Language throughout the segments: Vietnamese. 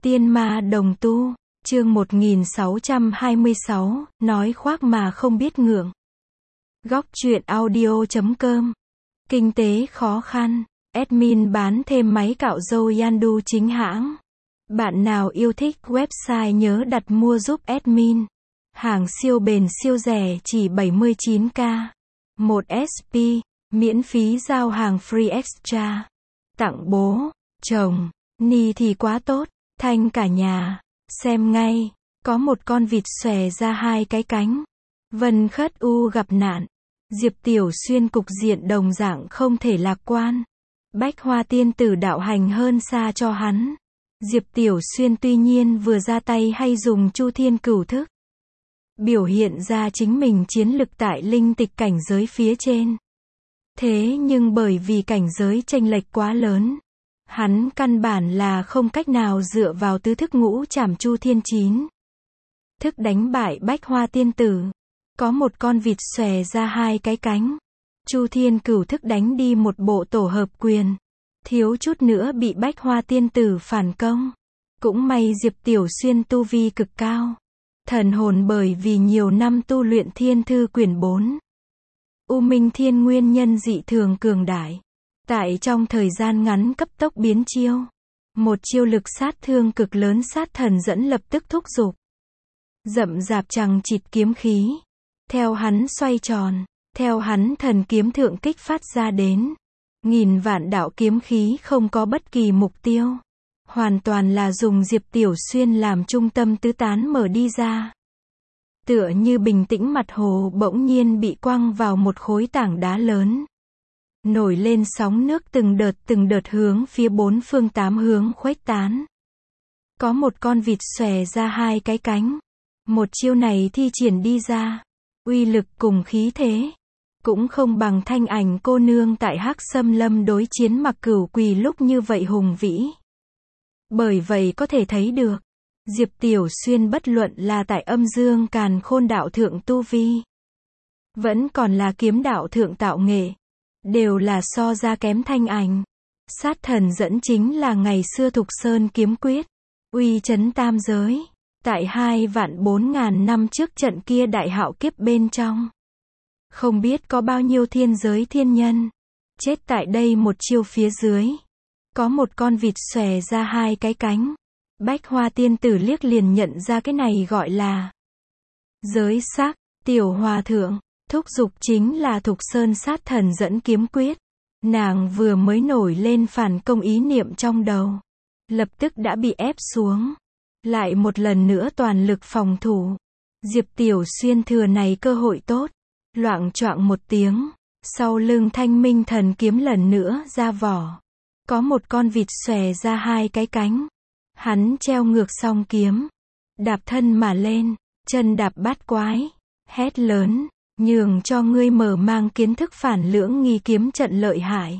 Tiên ma đồng tu, chương 1626, nói khoác mà không biết ngượng. Góc truyện audio.com. Kinh tế khó khăn, admin bán thêm máy cạo râu Yandu chính hãng. Bạn nào yêu thích website nhớ đặt mua giúp admin. Hàng siêu bền siêu rẻ chỉ 79k. 1 SP, miễn phí giao hàng free extra. Tặng bố, chồng, ni thì quá tốt. Thanh cả nhà, xem ngay, có một con vịt xòe ra hai cái cánh. Vân Khất U gặp nạn. Diệp Tiểu Xuyên cục diện đồng dạng không thể lạc quan. Bách Hoa Tiên Tử đạo hành hơn xa cho hắn. Diệp Tiểu Xuyên tuy nhiên vừa ra tay hay dùng Chu Thiên Cửu Thức, biểu hiện ra chính mình chiến lực tại linh tịch cảnh giới phía trên. Thế nhưng bởi vì cảnh giới chênh lệch quá lớn, hắn căn bản là không cách nào dựa vào tứ thức ngũ trảm Chu Thiên Chín thức đánh bại Bách Hoa Tiên Tử. Có một con vịt xòe ra hai cái cánh. Chu Thiên Cửu Thức đánh đi một bộ tổ hợp quyền. Thiếu chút nữa bị Bách Hoa Tiên Tử phản công. Cũng may Diệp Tiểu Xuyên tu vi cực cao. Thần hồn bởi vì nhiều năm tu luyện Thiên Thư Quyển 4. U Minh Thiên nguyên nhân dị thường cường đại. Tại trong thời gian ngắn cấp tốc biến chiêu. Một chiêu lực sát thương cực lớn sát thần dẫn lập tức thúc giục. Rậm rạp chằng chịt kiếm khí. Theo hắn xoay tròn. Theo hắn thần kiếm thượng kích phát ra đến. Nghìn vạn đạo kiếm khí không có bất kỳ mục tiêu. Hoàn toàn là dùng Diệp Tiểu Xuyên làm trung tâm tứ tán mở đi ra. Tựa như bình tĩnh mặt hồ bỗng nhiên bị quăng vào một khối tảng đá lớn. Nổi lên sóng nước từng đợt hướng phía bốn phương tám hướng khuếch tán. Có một con vịt xòe ra hai cái cánh. Một chiêu này thi triển đi ra, uy lực cùng khí thế cũng không bằng Thanh Ảnh cô nương tại Hắc Xâm Lâm đối chiến Mặc Cửu Quỳ lúc như vậy hùng vĩ. Bởi vậy có thể thấy được, Diệp Tiểu Xuyên bất luận là tại âm dương càn khôn đạo thượng tu vi, vẫn còn là kiếm đạo thượng tạo nghệ, đều là so ra kém Thanh Ảnh. Sát thần dẫn chính là ngày xưa Thục Sơn kiếm quyết, uy chấn tam giới. Tại 2.400.000 năm trước trận kia đại hạo kiếp bên trong, không biết có bao nhiêu thiên giới thiên nhân chết tại đây một chiêu phía dưới. Có một con vịt xòe ra hai cái cánh. Bách Hoa Tiên Tử liếc liền nhận ra cái này gọi là giới sắc. Tiểu Hòa Thượng thúc giục chính là Thục Sơn sát thần dẫn kiếm quyết. Nàng vừa mới nổi lên phản công ý niệm trong đầu, lập tức đã bị ép xuống. Lại một lần nữa toàn lực phòng thủ. Diệp Tiểu Xuyên thừa này cơ hội tốt, loạng choạng một tiếng, sau lưng Thanh Minh thần kiếm lần nữa ra vỏ. Có một con vịt xòe ra hai cái cánh. Hắn treo ngược song kiếm, đạp thân mà lên, chân đạp bát quái, hét lớn, nhường cho ngươi mở mang kiến thức phản lưỡng nghi kiếm trận lợi hại.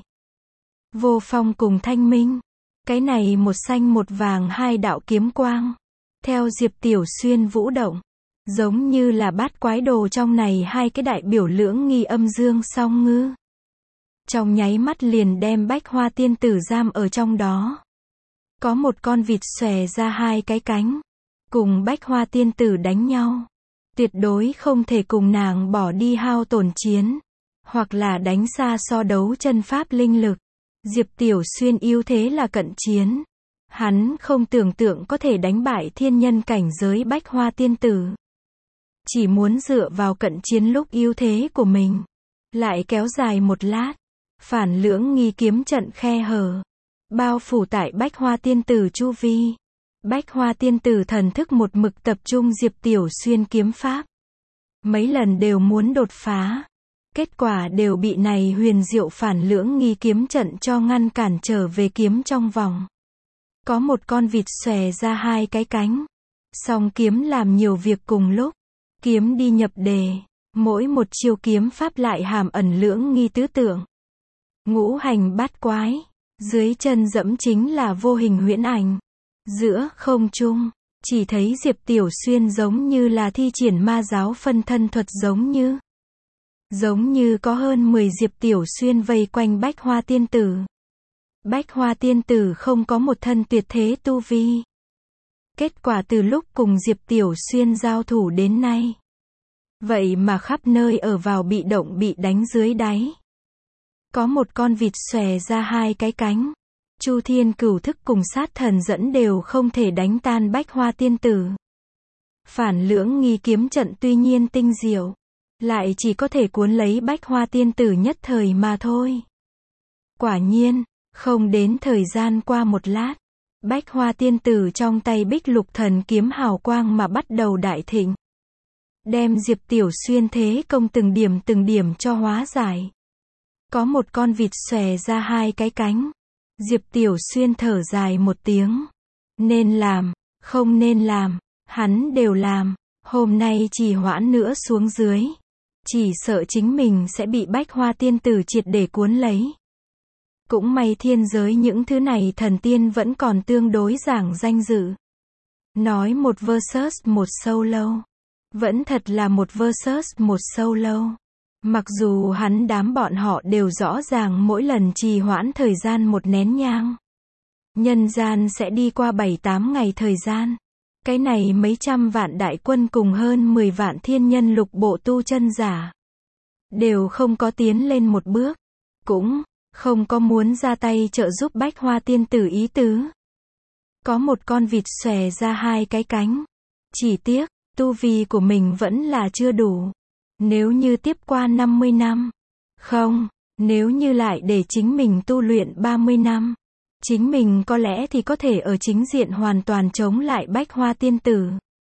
Vô Phong cùng Thanh Minh, cái này một xanh một vàng hai đạo kiếm quang, theo Diệp Tiểu Xuyên vũ động, giống như là bát quái đồ trong này hai cái đại biểu lưỡng nghi âm dương song ngư. Trong nháy mắt liền đem Bách Hoa Tiên Tử giam ở trong đó. Có một con vịt xòe ra hai cái cánh, cùng Bách Hoa Tiên Tử đánh nhau. Tuyệt đối không thể cùng nàng bỏ đi hao tổn chiến, hoặc là đánh xa so đấu chân pháp linh lực. Diệp Tiểu Xuyên ưu thế là cận chiến. Hắn không tưởng tượng có thể đánh bại thiên nhân cảnh giới Bách Hoa Tiên Tử. Chỉ muốn dựa vào cận chiến lúc ưu thế của mình. Lại kéo dài một lát. Phản lưỡng nghi kiếm trận khe hở. Bao phủ tại Bách Hoa Tiên Tử chu vi. Bách Hoa Tiên Tử thần thức một mực tập trung Diệp Tiểu Xuyên kiếm pháp. Mấy lần đều muốn đột phá. Kết quả đều bị này huyền diệu phản lưỡng nghi kiếm trận cho ngăn cản trở về kiếm trong vòng. Có một con vịt xòe ra hai cái cánh. Song kiếm làm nhiều việc cùng lúc. Kiếm đi nhập đề. Mỗi một chiêu kiếm pháp lại hàm ẩn lưỡng nghi tứ tượng. Ngũ hành bát quái. Dưới chân dẫm chính là vô hình huyễn ảnh. Giữa không trung, chỉ thấy Diệp Tiểu Xuyên giống như là thi triển ma giáo phân thân thuật giống như có hơn 10 Diệp Tiểu Xuyên vây quanh Bách Hoa Tiên Tử. Bách Hoa Tiên Tử không có một thân tuyệt thế tu vi. Kết quả từ lúc cùng Diệp Tiểu Xuyên giao thủ đến nay, vậy mà khắp nơi ở vào bị động bị đánh dưới đáy. Có một con vịt xòe ra hai cái cánh. Chu Thiên Cửu thức cùng sát thần dẫn đều không thể đánh tan Bách Hoa Tiên Tử. Phản Lưỡng Nghi kiếm trận tuy nhiên tinh diệu, lại chỉ có thể cuốn lấy Bách Hoa Tiên Tử nhất thời mà thôi. Quả nhiên, không đến thời gian qua một lát, Bách Hoa Tiên Tử trong tay Bích Lục Thần kiếm hào quang mà bắt đầu đại thịnh. Đem Diệp Tiểu Xuyên thế công từng điểm cho hóa giải. Có một con vịt xòe ra hai cái cánh. Diệp Tiểu Xuyên thở dài một tiếng. Nên làm, không nên làm, hắn đều làm. Hôm nay trì hoãn nữa xuống dưới, chỉ sợ chính mình sẽ bị Bách Hoa Tiên Tử triệt để cuốn lấy. Cũng may thiên giới những thứ này thần tiên vẫn còn tương đối giảng danh dự. Nói một versus một solo. Vẫn thật là một versus một solo. Mặc dù hắn đám bọn họ đều rõ ràng mỗi lần trì hoãn thời gian một nén nhang, nhân gian sẽ đi qua 7-8 ngày thời gian. Cái này mấy trăm vạn đại quân cùng hơn 10 vạn thiên nhân lục bộ tu chân giả đều không có tiến lên một bước, cũng không có muốn ra tay trợ giúp Bách Hoa Tiên Tử ý tứ. Có một con vịt xòe ra hai cái cánh. Chỉ tiếc, tu vi của mình vẫn là chưa đủ. Nếu như tiếp qua 50 năm, không, nếu như lại để chính mình tu luyện 30 năm, chính mình có lẽ thì có thể ở chính diện hoàn toàn chống lại Bách Hoa Tiên Tử.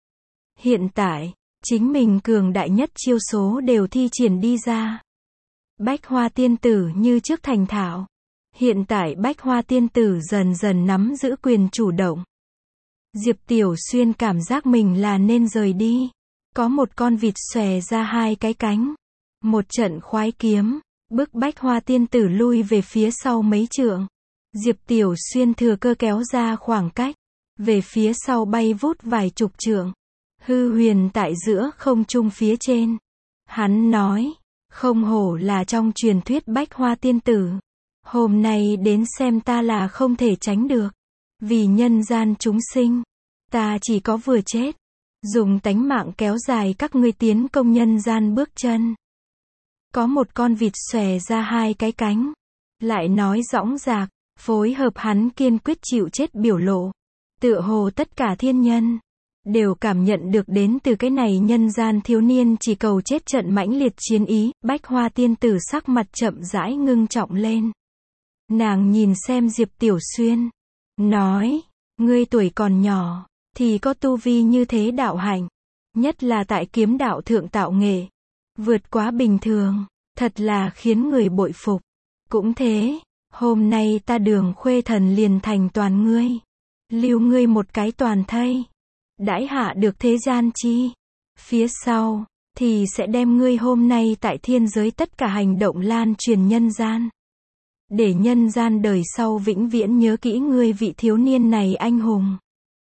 Hiện tại, chính mình cường đại nhất chiêu số đều thi triển đi ra. Bách Hoa Tiên Tử như trước thành thạo. Hiện tại Bách Hoa Tiên Tử dần dần nắm giữ quyền chủ động. Diệp Tiểu Xuyên cảm giác mình là nên rời đi. Có một con vịt xòe ra hai cái cánh. Một trận khoái kiếm, bức Bách Hoa Tiên Tử lui về phía sau mấy trượng. Diệp Tiểu Xuyên thừa cơ kéo ra khoảng cách, về phía sau bay vút vài chục trượng. Hư huyền tại giữa không trung phía trên. Hắn nói, không hổ là trong truyền thuyết Bách Hoa Tiên Tử. Hôm nay đến xem ta là không thể tránh được. Vì nhân gian chúng sinh, ta chỉ có vừa chết. Dùng tánh mạng kéo dài các ngươi tiến công nhân gian bước chân. Có một con vịt xòe ra hai cái cánh. Lại nói dõng dạc, phối hợp hắn kiên quyết chịu chết biểu lộ. Tựa hồ tất cả thiên nhân đều cảm nhận được đến từ cái này nhân gian thiếu niên chỉ cầu chết trận mãnh liệt chiến ý. Bách Hoa Tiên Tử sắc mặt chậm rãi ngưng trọng lên. Nàng nhìn xem Diệp Tiểu Xuyên, nói, ngươi tuổi còn nhỏ, thì có tu vi như thế đạo hạnh, nhất là tại kiếm đạo thượng tạo nghệ, vượt quá bình thường, thật là khiến người bội phục. Cũng thế, hôm nay ta Đường Khuê Thần liền thành toàn ngươi, lưu ngươi một cái toàn thây, đãi hạ được thế gian chi, phía sau thì sẽ đem ngươi hôm nay tại thiên giới tất cả hành động lan truyền nhân gian, để nhân gian đời sau vĩnh viễn nhớ kỹ ngươi vị thiếu niên này anh hùng.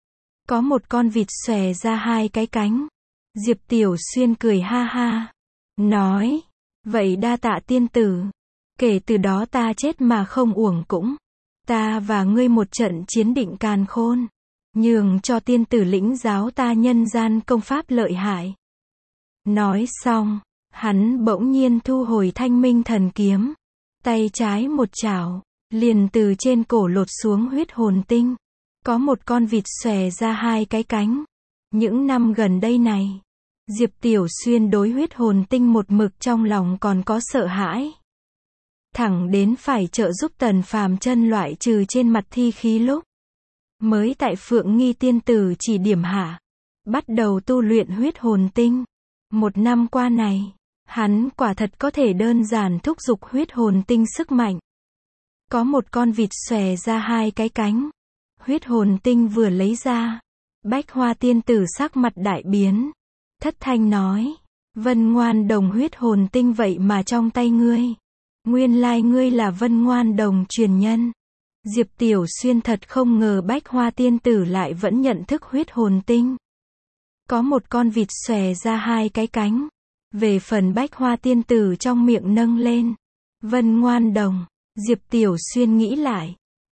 Có một con vịt xòe ra hai cái cánh. Diệp Tiểu Xuyên cười ha ha, nói, vậy đa tạ tiên tử. Kể từ đó ta chết mà không uổng cũng. Ta và ngươi một trận chiến định càn khôn, nhường cho tiên tử lĩnh giáo ta nhân gian công pháp lợi hại. Nói xong, hắn bỗng nhiên thu hồi Thanh Minh Thần kiếm. Tay trái một chảo, liền từ trên cổ lột xuống huyết hồn tinh. Có một con vịt xòe ra hai cái cánh. Những năm gần đây này, Diệp Tiểu Xuyên đối huyết hồn tinh một mực trong lòng còn có sợ hãi. Thẳng đến phải trợ giúp Tần Phàm Chân loại trừ trên mặt thi khí lúc, mới tại Phượng Nghi Tiên Tử chỉ điểm hạ, bắt đầu tu luyện huyết hồn tinh. Một năm qua này, hắn quả thật có thể đơn giản thúc giục huyết hồn tinh sức mạnh. Có một con vịt xòe ra hai cái cánh. Huyết hồn tinh vừa lấy ra, Bách Hoa Tiên Tử sắc mặt đại biến. Thất thanh nói, Vân Ngoan Đồng huyết hồn tinh vậy mà trong tay ngươi. Nguyên lai ngươi là Vân Ngoan Đồng truyền nhân. Diệp Tiểu Xuyên thật không ngờ Bách Hoa Tiên Tử lại vẫn nhận thức huyết hồn tinh. Có một con vịt xòe ra hai cái cánh. Về phần Bách Hoa Tiên Tử trong miệng nâng lên, Vân Ngoan Đồng. Diệp Tiểu Xuyên nghĩ lại,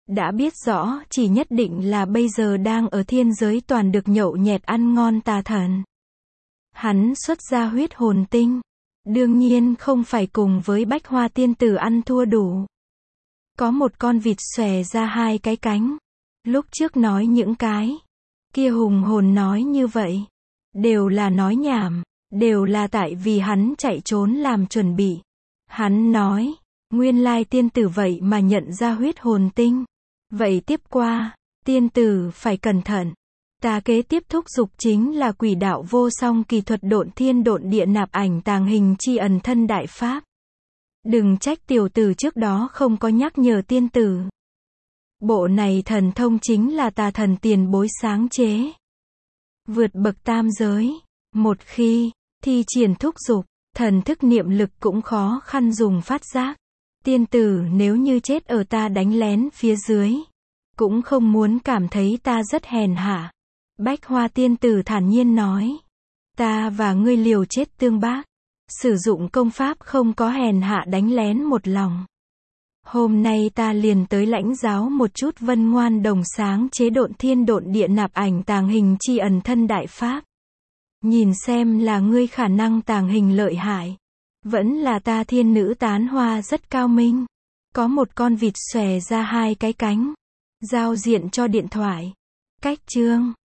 Đã biết rõ chỉ nhất định là bây giờ đang ở thiên giới toàn được nhậu nhẹt ăn ngon tà thần. Hắn xuất ra huyết hồn tinh. Đương nhiên không phải cùng với Bách Hoa tiên tử ăn thua đủ. Có một con vịt xòe ra hai cái cánh. Lúc trước nói những cái kia hùng hồn nói như vậy. Đều là nói nhảm. Đều là tại vì hắn chạy trốn làm chuẩn bị. Hắn nói, nguyên lai tiên tử vậy mà nhận ra huyết hồn tinh. Vậy tiếp qua, tiên tử phải cẩn thận. Ta kế tiếp thúc giục chính là quỷ đạo vô song kỳ thuật độn thiên độn địa nạp ảnh tàng hình chi ẩn thân đại pháp. Đừng trách tiểu tử trước đó không có nhắc nhở tiên tử. Bộ này thần thông chính là tà thần tiền bối sáng chế. Vượt bậc tam giới. Một khi thi triển thúc giục, thần thức niệm lực cũng khó khăn dùng phát giác. Tiên tử nếu như chết ở ta đánh lén phía dưới, cũng không muốn cảm thấy ta rất hèn hạ. Bách Hoa tiên tử thản nhiên nói. Ta và ngươi liều chết tương bác. Sử dụng công pháp không có hèn hạ đánh lén một lòng. Hôm nay ta liền tới lãnh giáo một chút Vân Ngoan Đồng sáng chế độn thiên độn địa nạp ảnh tàng hình chi ẩn thân đại pháp. Nhìn xem là ngươi khả năng tàng hình lợi hại. Vẫn là ta thiên nữ tán hoa rất cao minh. Có một con vịt xòe ra hai cái cánh. Giao diện cho điện thoại. Cách chương